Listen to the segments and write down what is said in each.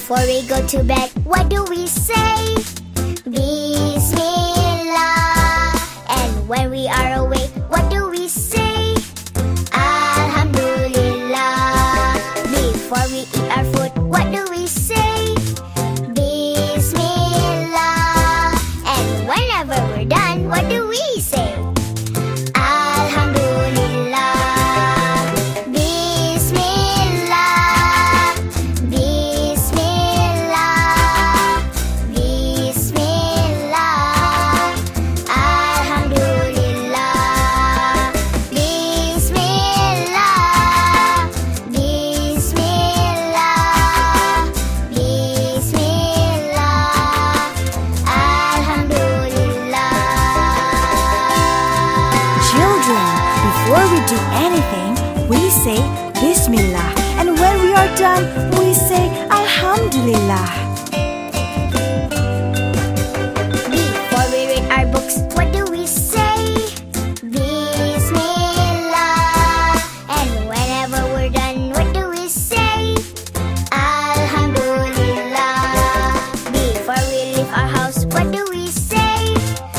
Before we go to bed, what do we say? Bismillah. And when we are awake, what do we say? Alhamdulillah. Before we eat our food, what do we say? Bismillah. And whenever we're done, what do we say? Alhamdulillah. Bismillah. Bismillah. Bismillah. Alhamdulillah. Bismillah. Bismillah. Bismillah. Alhamdulillah. Children, before we do anything, we say Bismillah. And when we are done, we say Alhamdulillah. Before we read our books, what do we say? Bismillah. And whenever we're done, what do we say? Alhamdulillah. Before we leave our house, what do we say?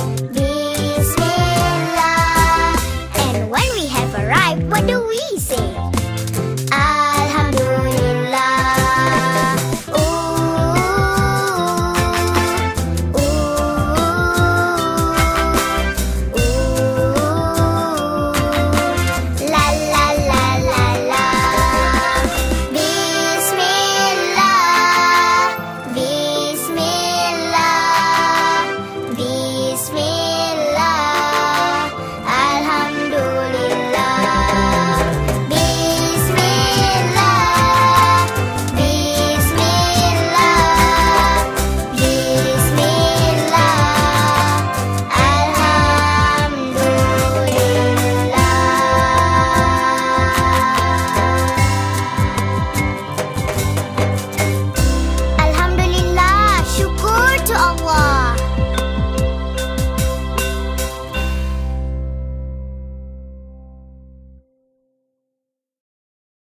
Bismillah. And when we have arrived, what do we say?